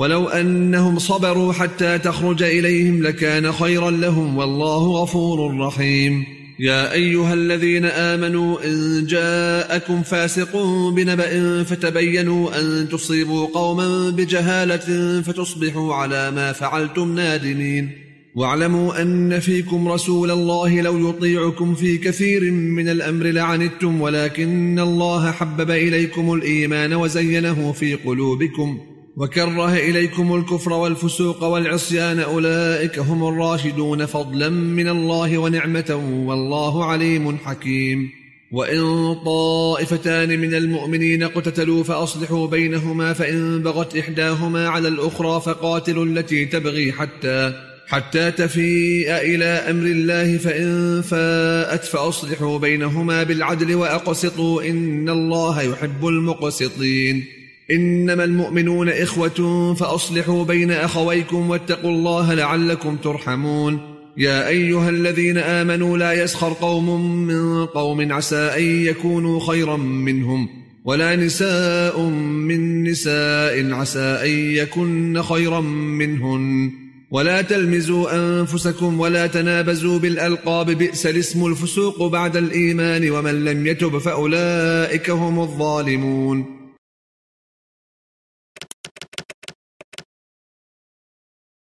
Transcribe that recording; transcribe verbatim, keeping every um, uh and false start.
ولو أنهم صبروا حتى تخرج إليهم لكان خيرا لهم والله غفور رحيم. يا أيها الذين آمنوا إن جاءكم فاسق بنبأ فتبينوا أن تصيبوا قوما بجهالة فتصبحوا على ما فعلتم نادمين. واعلموا أن فيكم رسول الله لو يطيعكم في كثير من الأمر لعنتم ولكن الله حبب إليكم الإيمان وزينه في قلوبكم وكره إليكم الكفر والفسوق والعصيان أولئك هم الراشدون فضلا من الله ونعمة والله عليم حكيم. وإن طائفتان من المؤمنين اقتتلوا فأصلحوا بينهما فإن بغت إحداهما على الأخرى فقاتلوا التي تبغي حتى حتى تفيء إلى أمر الله فإن فاءت فأصلحوا بينهما بالعدل وأقسطوا إن الله يحب المقسطين. إنما المؤمنون إخوة فأصلحوا بين أخويكم واتقوا الله لعلكم ترحمون. يا أيها الذين آمنوا لا يسخر قوم من قوم عسى أن يكونوا خيرا منهم ولا نساء من نساء عسى أن يكن خيرا منهن ولا تلمزوا أنفسكم ولا تنابزوا بالألقاب بئس الاسم الفسوق بعد الإيمان ومن لم يتب فأولئك هم الظالمون.